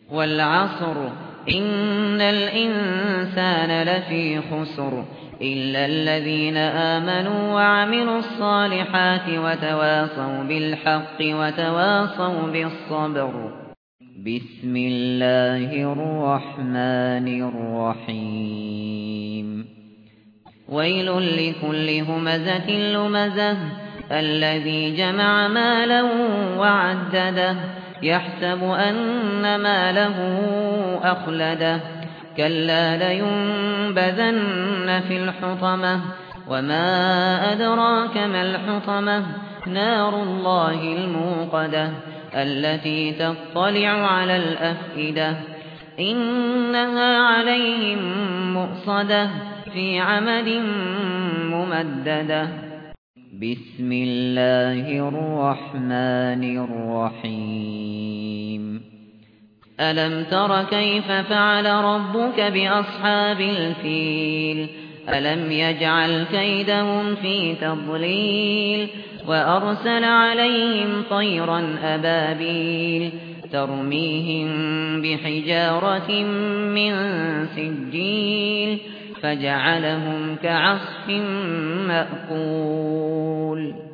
والعصر إن الإنسان لفي خسر إلا الذين آمنوا وعملوا الصالحات وتواصوا بالحق وتواصوا بالصبر. بسم الله الرحمن الرحيم. ويل لكل همزة لمزة الذي جمع مالا وعدده يحسب أن ماله أخلده كلا لينبذن في الحطمة وما أدراك ما الحطمة نار الله الموقدة التي تطلع على الأفئدة إنها عليهم مؤصدة في عمد ممددة. بسم الله الرحمن الرحيم. ألم تر كيف فعل ربك بأصحاب الفيل ألم يجعل كيدهم في تضليل وأرسل عليهم طيرا أبابيل ترميهم بحجارة من سجيل فجعلهم كعصف مأكول.